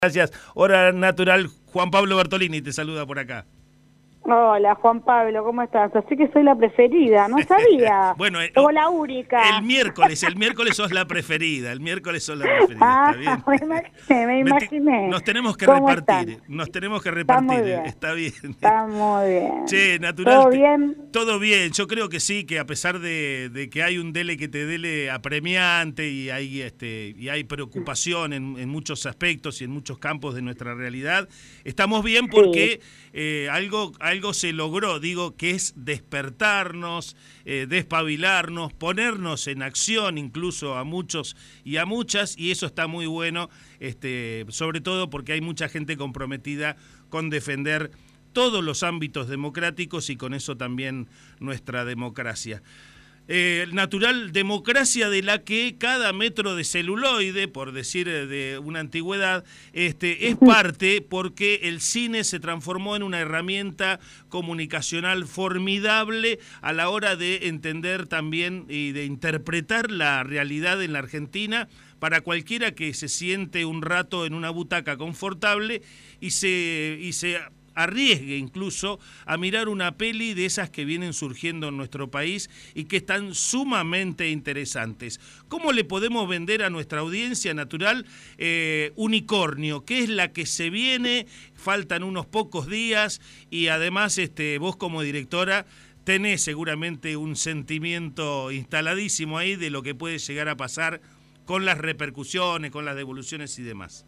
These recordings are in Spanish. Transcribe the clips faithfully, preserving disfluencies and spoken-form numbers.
Gracias. Hora Natural, Juan Pablo Bertolini te saluda por acá. Hola, Juan Pablo, ¿cómo estás? Así que soy la preferida, no sabía. Bueno, eh, o la única. El miércoles, el miércoles sos la preferida, el miércoles sos la preferida, ah, ¿está bien? Me imaginé, me imaginé. Nos tenemos que ¿Cómo repartir, están? nos tenemos que Está repartir, muy bien. está bien. Está muy bien. Che, Natural. ¿Todo te, bien? Todo bien, yo creo que sí, que a pesar de, de que hay un dele que te dele apremiante y hay este y hay preocupación en, en muchos aspectos y en muchos campos de nuestra realidad, estamos bien porque sí. eh, algo, algo se logró, digo, que es despertarnos, eh, despabilarnos, ponernos en acción incluso a muchos y a muchas, y eso está muy bueno, este, sobre todo porque hay mucha gente comprometida con defender todos los ámbitos democráticos y con eso también nuestra democracia. Eh, natural democracia de la que cada metro de celuloide, por decir de una antigüedad, este, es parte porque el cine se transformó en una herramienta comunicacional formidable a la hora de entender también y de interpretar la realidad en la Argentina para cualquiera que se siente un rato en una butaca confortable y se... Y se arriesgue incluso a mirar una peli de esas que vienen surgiendo en nuestro país y que están sumamente interesantes. ¿Cómo le podemos vender a nuestra audiencia natural eh, Unicornio? ¿Qué es la que se viene? Faltan unos pocos días y además este, vos como directora tenés seguramente un sentimiento instaladísimo ahí de lo que puede llegar a pasar con las repercusiones, con las devoluciones y demás.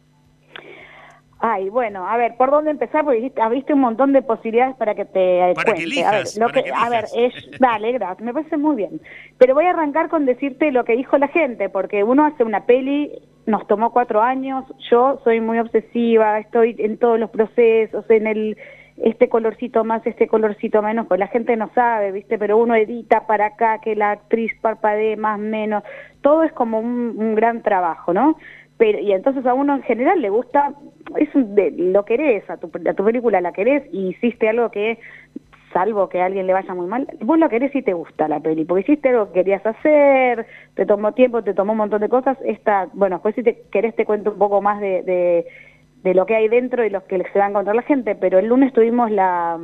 Ay, bueno, a ver, ¿por dónde empezar? Porque abriste un montón de posibilidades para que te para cuente. Que elijas, a ver, lo para que, que a ver, elijas. es, dale, gracias, me parece muy bien. Pero voy a arrancar con decirte lo que dijo la gente, porque uno hace una peli, nos tomó cuatro años, yo soy muy obsesiva, estoy en todos los procesos, en el este colorcito más, este colorcito menos, pues la gente no sabe, ¿viste? Pero uno edita para acá, que la actriz parpadee más, menos, todo es como un, un gran trabajo, ¿no? Pero, y entonces a uno en general le gusta, es un, de, lo querés, a tu, a tu película la querés y hiciste algo que, salvo que a alguien le vaya muy mal, vos la querés y te gusta la peli, porque hiciste algo que querías hacer, te tomó tiempo, te tomó un montón de cosas, esta, bueno, después si te querés te cuento un poco más de, de, de lo que hay dentro y lo que se va a encontrar la gente, pero el lunes tuvimos la...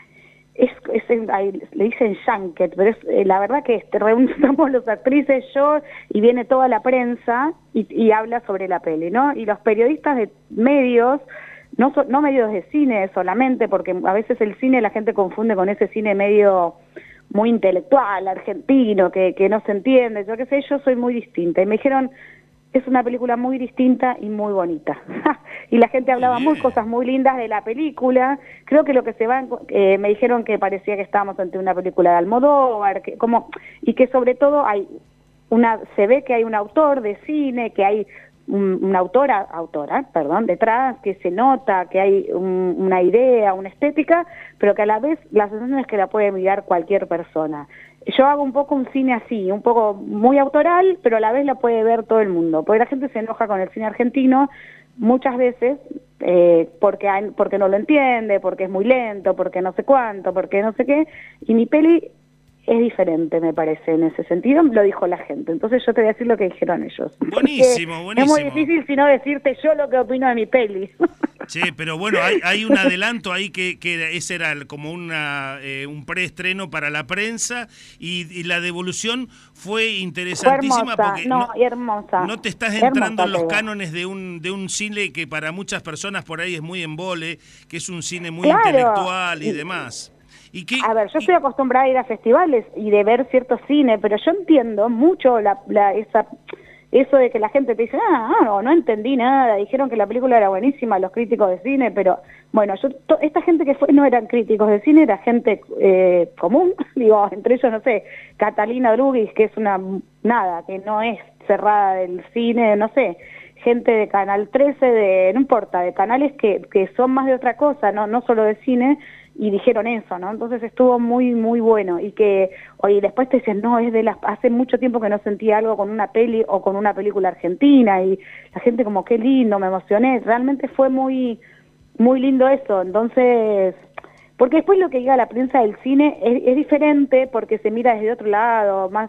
Es, es ahí, le dicen junket, pero es eh, la verdad que este, reunimos los actrices, yo, y viene toda la prensa y, y habla sobre la peli, ¿no? Y los periodistas de medios, no, so, no medios de cine solamente, porque a veces el cine la gente confunde con ese cine medio muy intelectual, argentino, que, que no se entiende, yo qué sé, yo soy muy distinta. Y me dijeron, es una película muy distinta y muy bonita. Y la gente hablaba muy cosas muy lindas de la película. Creo que lo que se va, eh, me dijeron que parecía que estábamos ante una película de Almodóvar, que como y que sobre todo hay una, se ve que hay un autor de cine, que hay un, una autora, autora, perdón, detrás, que se nota que hay un, una idea, una estética, pero que a la vez la sensación es que la puede mirar cualquier persona. Yo hago un poco un cine así, un poco muy autoral, pero a la vez la puede ver todo el mundo, porque la gente se enoja con el cine argentino muchas veces eh, porque, hay, porque no lo entiende, porque es muy lento, porque no sé cuánto, porque no sé qué, y mi peli es diferente, me parece, en ese sentido, lo dijo la gente. Entonces yo te voy a decir lo que dijeron ellos. Buenísimo, buenísimo. Es muy difícil si no decirte yo lo que opino de mi peli. Sí, pero bueno, hay, hay un adelanto ahí que, que ese era como una eh, un preestreno para la prensa y, y la devolución fue interesantísima. Fue hermosa, porque no, no, hermosa. no te estás entrando hermosa, en los pero. cánones de un de un cine que para muchas personas por ahí es muy embole, que es un cine muy Claro. intelectual y, y demás. ¿Y qué, a ver, yo y... estoy acostumbrada a ir a festivales y de ver cierto cine, pero yo entiendo mucho la, la esa eso de que la gente te dice, ah, no, no entendí nada, dijeron que la película era buenísima, los críticos de cine, pero bueno, yo to, esta gente que fue no eran críticos de cine, era gente eh, común, digo, entre ellos, no sé, Catalina Drugis, que es una, nada, que no es cerrada del cine, no sé, gente de Canal trece, de no importa, de canales que, que son más de otra cosa, no, no solo de cine, y dijeron eso, ¿no? Entonces estuvo muy, muy bueno, y que, oye, después te dicen, no, es de las, hace mucho tiempo que no sentía algo con una peli o con una película argentina, y la gente como, qué lindo, me emocioné, realmente fue muy, muy lindo eso, entonces, porque después lo que diga la prensa del cine es, es diferente, porque se mira desde otro lado, más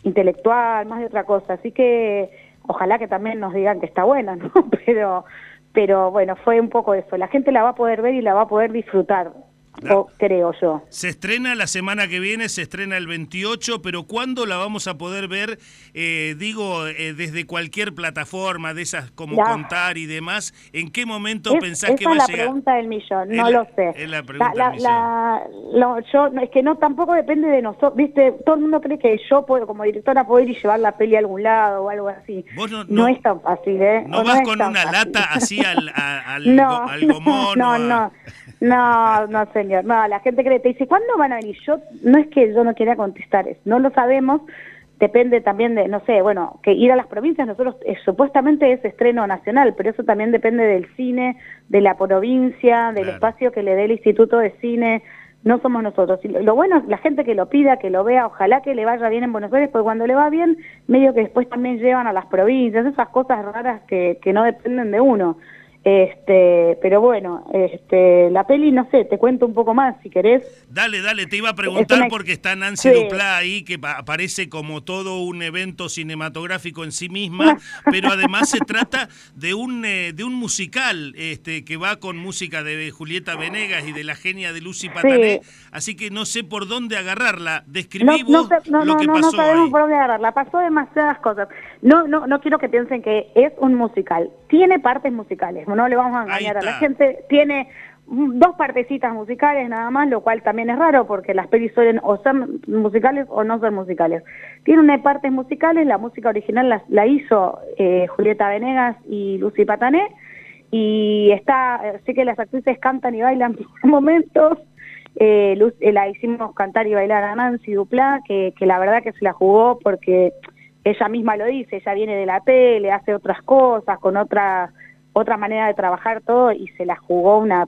intelectual, más de otra cosa, así que ojalá que también nos digan que está buena, ¿no? Pero pero bueno, fue un poco eso. La gente la va a poder ver y la va a poder disfrutar. La, o creo yo. Se estrena la semana que viene, se estrena el veintiocho, pero ¿cuándo la vamos a poder ver? Eh, digo, eh, desde cualquier plataforma de esas como Ya. Contar y demás, ¿en qué momento Es, pensás que va a esa llegar? es la pregunta del millón, no Es la- lo sé. es la pregunta La- del millón. la- lo- yo, no, es que no, tampoco depende de nosotros, viste, todo el mundo cree que yo puedo, como directora, poder ir y llevar la peli a algún lado o algo así. Vos no, No, no, es tan fácil, ¿eh? no O vas es con tan una fácil. lata así al, a- al, No, go- al gomón no, o a- no, no, no, señor. No, la gente cree, te dice, ¿cuándo van a venir? Yo, no es que yo no quiera contestar eso, no lo sabemos, depende también de, no sé, bueno, que ir a las provincias, nosotros eh, supuestamente es estreno nacional, pero eso también depende del cine, de la provincia, del Claro. espacio que le dé el Instituto de Cine, no somos nosotros. Y lo, lo bueno es la gente que lo pida, que lo vea, ojalá que le vaya bien en Buenos Aires, porque cuando le va bien, medio que después también llevan a las provincias, esas cosas raras que, que no dependen de uno. Este, pero bueno, este, la peli, no sé, te cuento un poco más si querés. Dale, dale, te iba a preguntar una- porque está Nancy Sí. Duplá ahí, que pa- aparece como todo un evento cinematográfico en sí misma, pero además se trata de un eh, de un musical este que va con música de Julieta Venegas y de la genia de Lucy Patané, así que no sé por dónde agarrarla. Describí No, no, vos sé- no, lo no, que no, no pasó sabemos ahí. por dónde agarrarla. Pasó demasiadas cosas. No, no, no quiero que piensen que es un musical. Tiene partes musicales. No le vamos a Ahí engañar a la está. gente. Tiene mm, dos partecitas musicales nada más, lo cual también es raro porque las pelis suelen o ser musicales o no ser musicales. Tiene unas partes musicales. La música original la, la hizo eh, Julieta Venegas y Lucy Patané. Y está, eh, sé que las actrices cantan y bailan por momentos. Eh, Luz, eh, la hicimos cantar y bailar a Nancy Duplá, que, que la verdad que se la jugó porque ella misma lo dice, ella viene de la tele, hace otras cosas, con otra otra manera de trabajar todo, y se la jugó una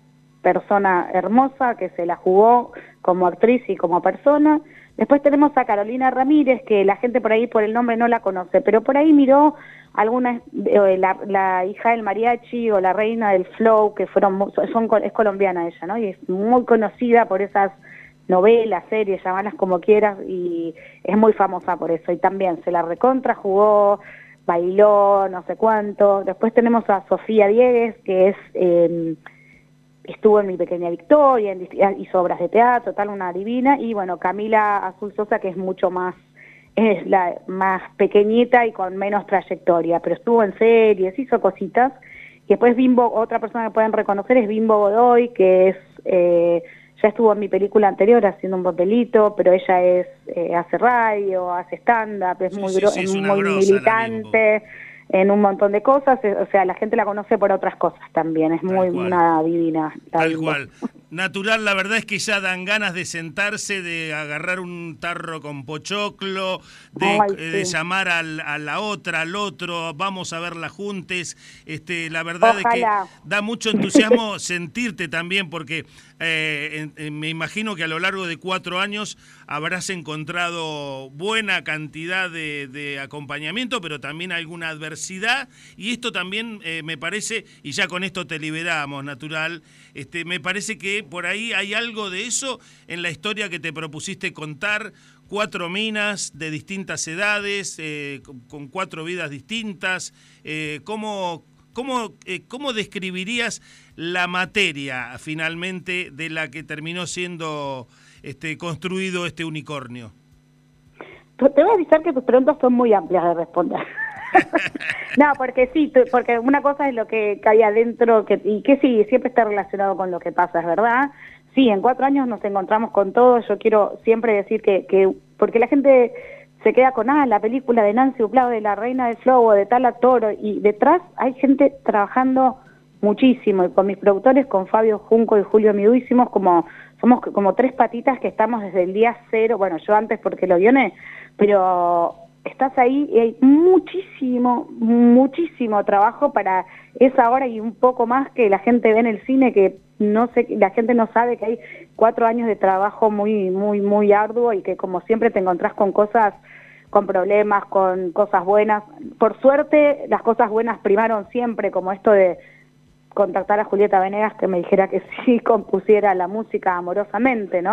persona hermosa, que se la jugó como actriz y como persona. Después tenemos a Carolina Ramírez, que la gente por ahí por el nombre no la conoce, pero por ahí miró alguna, eh, la, la hija del mariachi o la reina del flow, que fueron mu- son es colombiana ella, ¿no? Y es muy conocida por esas novelas, series, llamalas como quieras, y es muy famosa por eso. Y también se la recontra jugó, bailó, no sé cuánto. Después tenemos a Sofía Diegues, que es eh, estuvo en Mi Pequeña Victoria, en, hizo obras de teatro, tal, una divina. Y bueno, Camila Azul Sosa, que es mucho más, es la más pequeñita y con menos trayectoria, pero estuvo en series, hizo cositas. Y después Bimbo, otra persona que pueden reconocer es Bimbo Godoy, que es eh, ya estuvo en mi película anterior haciendo un papelito, pero ella es eh, hace radio, hace stand-up, es Sí, muy, sí, gro- sí, es es una muy grosa la militante en un montón de cosas, eh, o sea, la gente la conoce por otras cosas también, es Tal muy cual. una divina. la Tal Bimbo. cual. Natural, la verdad es que ya dan ganas de sentarse, de agarrar un tarro con pochoclo, de, Ay, eh, de sí. llamar al, a la otra, al otro, vamos a verla juntes. Este, la verdad Ojalá. es que da mucho entusiasmo sentirte también, porque eh, en- en- me imagino que a lo largo de cuatro años habrás encontrado buena cantidad de, de acompañamiento, pero también alguna adversidad, y esto también eh, me parece, y ya con esto te liberamos, Natural, este, me parece que por ahí hay algo de eso en la historia que te propusiste contar, cuatro minas de distintas edades, eh, con, con cuatro vidas distintas. eh, ¿cómo, cómo, eh, ¿Cómo describirías la materia finalmente de la que terminó siendo este, construido este unicornio? Te voy a avisar que tus preguntas son muy amplias de responder. No, porque sí, tu- porque una cosa es lo que cae adentro, que, y que sí, siempre está relacionado con lo que pasa, es verdad. Sí, en cuatro años nos encontramos con todo. Yo quiero siempre decir que, que porque la gente se queda con, ah, la película de Nancy Duplá, de la Reina del Flow, o de tal actor, y detrás hay gente trabajando muchísimo, y con mis productores, con Fabio Junco y Julio Midú, hicimos como, somos como tres patitas que estamos desde el día cero, bueno, yo antes porque lo guioné, pero estás ahí y hay muchísimo, muchísimo trabajo para esa hora y un poco más que la gente ve en el cine, que no sé, la gente no sabe que hay cuatro años de trabajo muy, muy, muy arduo, y que como siempre te encontrás con cosas, con problemas, con cosas buenas. Por suerte, las cosas buenas primaron siempre, como esto de contactar a Julieta Venegas que me dijera que sí compusiera la música amorosamente, ¿no?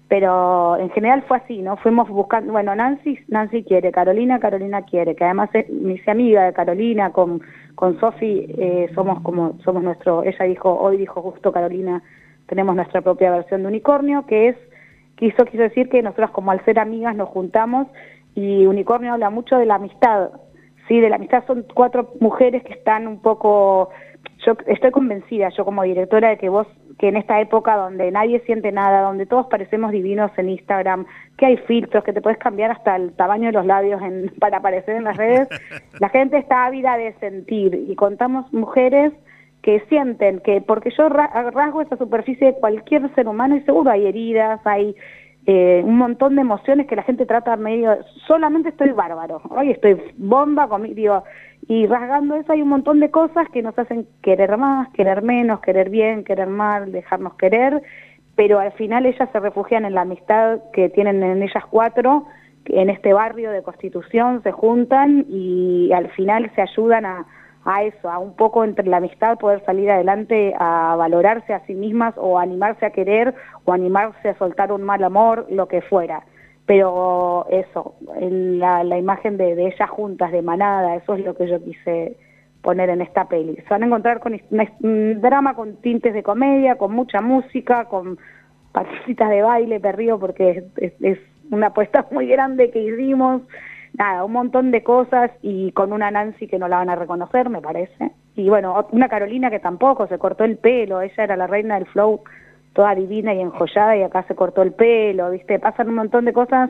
pero en general fue así, ¿no? Fuimos buscando, bueno, Nancy, Nancy quiere, Carolina, Carolina quiere, que además es, me hice amiga de Carolina, con, con Sofi, eh, somos como, somos nuestro, ella dijo, hoy dijo justo Carolina, tenemos nuestra propia versión de Unicornio, que es, quiso, quiso decir que nosotros como al ser amigas nos juntamos, y Unicornio habla mucho de la amistad, sí, de la amistad. Son cuatro mujeres que están un poco, yo estoy convencida, yo como directora, de que vos, que en esta época donde nadie siente nada, donde todos parecemos divinos en Instagram, que hay filtros, que te puedes cambiar hasta el tamaño de los labios en, para aparecer en las redes, la gente está ávida de sentir, y contamos mujeres que sienten, que porque yo rasgo esa superficie de cualquier ser humano y seguro hay heridas, hay eh, un montón de emociones que la gente trata medio, solamente estoy bárbaro, hoy estoy bomba, conmigo, digo, y rasgando eso hay un montón de cosas que nos hacen querer más, querer menos, querer bien, querer mal, dejarnos querer, pero al final ellas se refugian en la amistad que tienen en ellas cuatro, que en este barrio de Constitución se juntan y al final se ayudan a, a eso, a un poco entre la amistad poder salir adelante, a valorarse a sí mismas o animarse a querer o animarse a soltar un mal amor, lo que fuera. Pero eso, en la, la imagen de, de ellas juntas, de manada, eso es lo que yo quise poner en esta peli. Se van a encontrar con un drama con tintes de comedia, con mucha música, con partecitas de baile, perrío, porque es, es, es una apuesta muy grande que hicimos. Nada, un montón de cosas, y con una Nancy que no la van a reconocer, me parece. Y bueno, una Carolina que tampoco, se cortó el pelo, ella era la reina del flow, toda divina y enjollada, y acá se cortó el pelo, ¿viste? Pasan un montón de cosas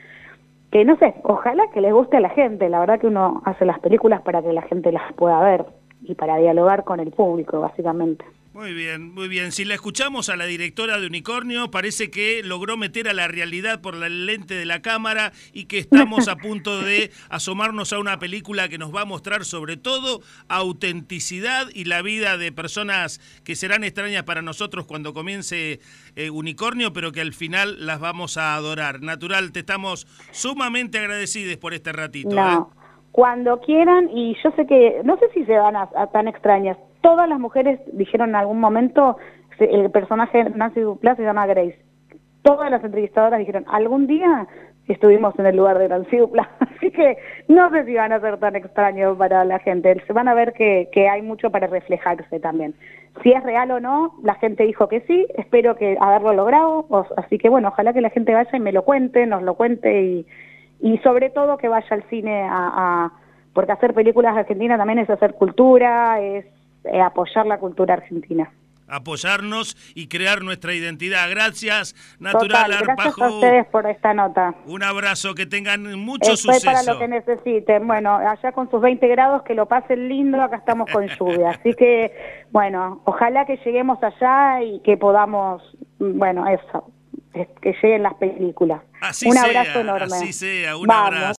que, no sé, ojalá que les guste a la gente. La verdad que uno hace las películas para que la gente las pueda ver y para dialogar con el público, básicamente. Muy bien, muy bien. Si la escuchamos a la directora de Unicornio, parece que logró meter a la realidad por la lente de la cámara y que estamos a punto de asomarnos a una película que nos va a mostrar sobre todo autenticidad y la vida de personas que serán extrañas para nosotros cuando comience eh, Unicornio, pero que al final las vamos a adorar. Natural, te estamos sumamente agradecidos por este ratito. No, ¿eh? Cuando quieran, y yo sé que, no sé si se van a, a tan extrañas. Todas las mujeres dijeron en algún momento, el personaje Nancy Duplass se llama Grace. Todas las entrevistadoras dijeron, algún día estuvimos en el lugar de Nancy Duplass. Así que no sé si van a ser tan extraños para la gente. Se van a ver que, que hay mucho para reflejarse también. Si es real o no, la gente dijo que sí. Espero que haberlo logrado. O, así que bueno, ojalá que la gente vaya y me lo cuente, nos lo cuente y, y sobre todo que vaya al cine a, a porque hacer películas argentinas también es hacer cultura, es Eh, apoyar la cultura argentina. Apoyarnos y crear nuestra identidad. Gracias, Natural. Total, Arpajo. gracias a ustedes por esta nota. Un abrazo, que tengan mucho Estoy suceso. para lo que necesiten. Bueno, allá con sus veinte grados, que lo pasen lindo, acá estamos con lluvia. Así que, bueno, ojalá que lleguemos allá y que podamos, bueno, eso, que lleguen las películas. Así un sea, abrazo enorme. Así sea, un Vamos. abrazo.